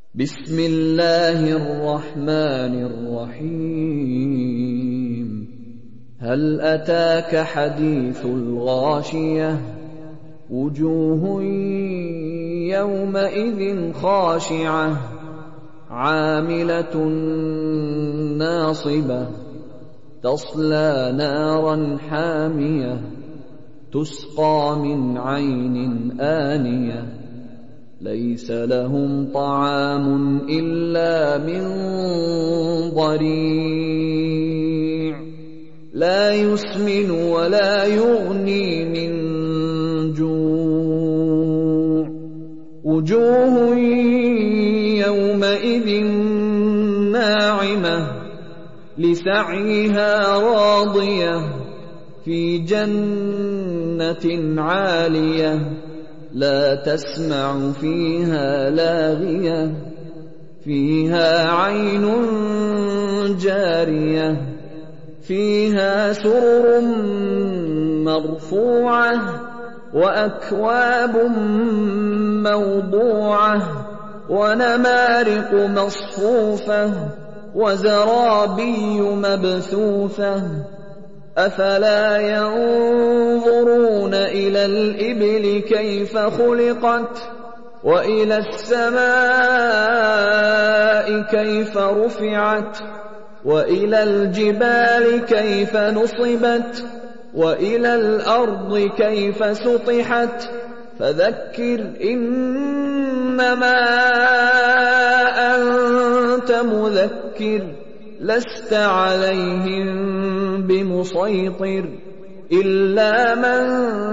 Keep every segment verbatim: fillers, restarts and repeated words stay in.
بسم الله الرحمن الرحيم هل أتاك حديث الغاشية وجوه يومئذ خاشعة عاملة ناصبة تصلى نارا حامية تسقى من عين آنية ليس لهم طعام إلا من ضريع لا يسمن ولا يغني من جوع وجوه يومئذ ناعمة لسعيها راضية في جنة عالية لا تسمع فيها لاغية فيها عين جارية فيها سرر مرفوعة وأكواب موضوعة ونمارق مصفوفة وزرابي مبثوثة أفلا ينظرون إلى الإبل كيف خلقت وإلى السماء كيف رفعت وإلى الجبال كيف نصبت وإلى الأرض كيف سطحت فذكر إنما أنت مذكر لست عليهم بمسيطر إلا من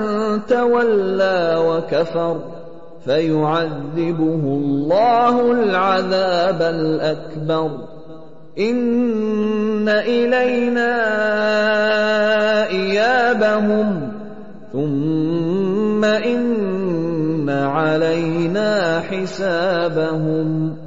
تولى وكفر فيعذبه الله العذاب الأكبر إن إلينا إيابهم ثم إن علينا حسابهم